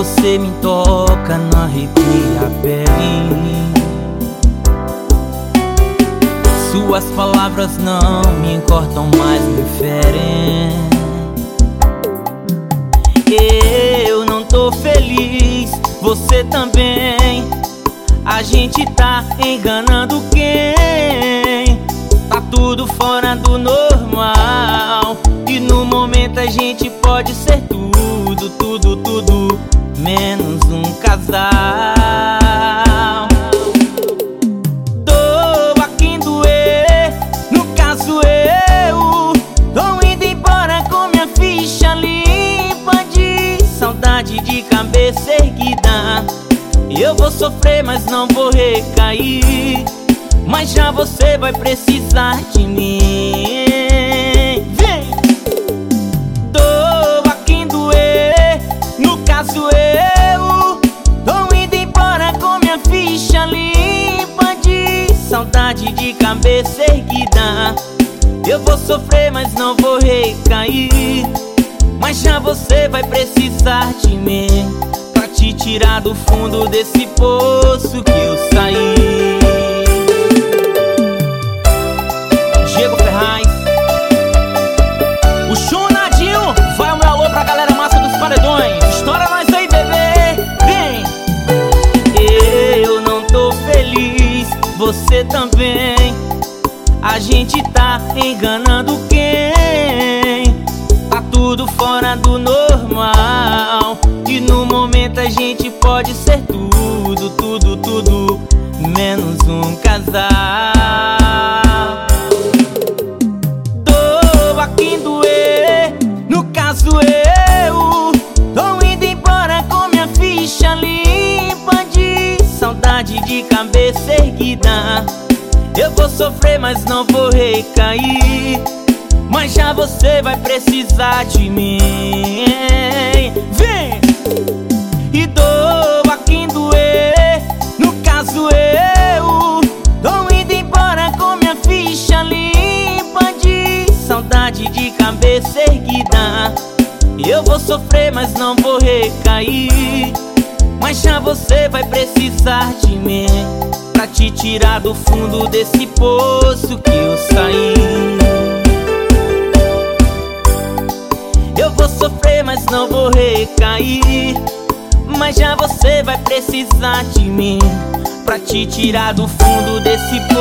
você me toca, não arrepia a pele. Suas palavras não me cortam, mas me ferem. Eu não tô feliz, você também. A gente tá enganando quem? Tá tudo fora do normal. E no momento a gente pode ser tudo, tudo, tudo, menos um casal. Doa quem doer, no caso eu. Tô indo embora com minha ficha limpa de saudade de cabeça erguida. Eu vou sofrer, mas não vou recair. Mas já você vai precisar de mim. Vem! Doa quem doer, no caso eu. Tô indo embora com minha ficha limpa de saudade de cabeça erguida. Eu vou sofrer, mas não vou recair. Mas já você vai precisar de mim pra te tirar do fundo desse poço que eu saí. Diego Ferraz, o Chunadinho, vai o meu alô pra galera massa dos paredões. Estoura nós aí, bebê, vem! Eu não tô feliz, você também. A gente tá enganando quem? Tá tudo fora do normal. E no momento a gente pode ser tudo, tudo, tudo, menos um casal. Doa quem doer, no caso eu. Tô indo embora com minha ficha limpa de saudade de cabeça erguida. Eu vou sofrer, mas não vou recair. Mas já você vai precisar de mim. Vem! E doa quem doer, no caso eu. Tô indo embora com minha ficha limpa de saudade de cabeça erguida. Eu vou sofrer, mas não vou recair. Mas já você vai precisar de mim pra te tirar do fundo desse poço que eu saí. Eu vou sofrer, mas não vou recair. Mas já você vai precisar de mim pra te tirar do fundo desse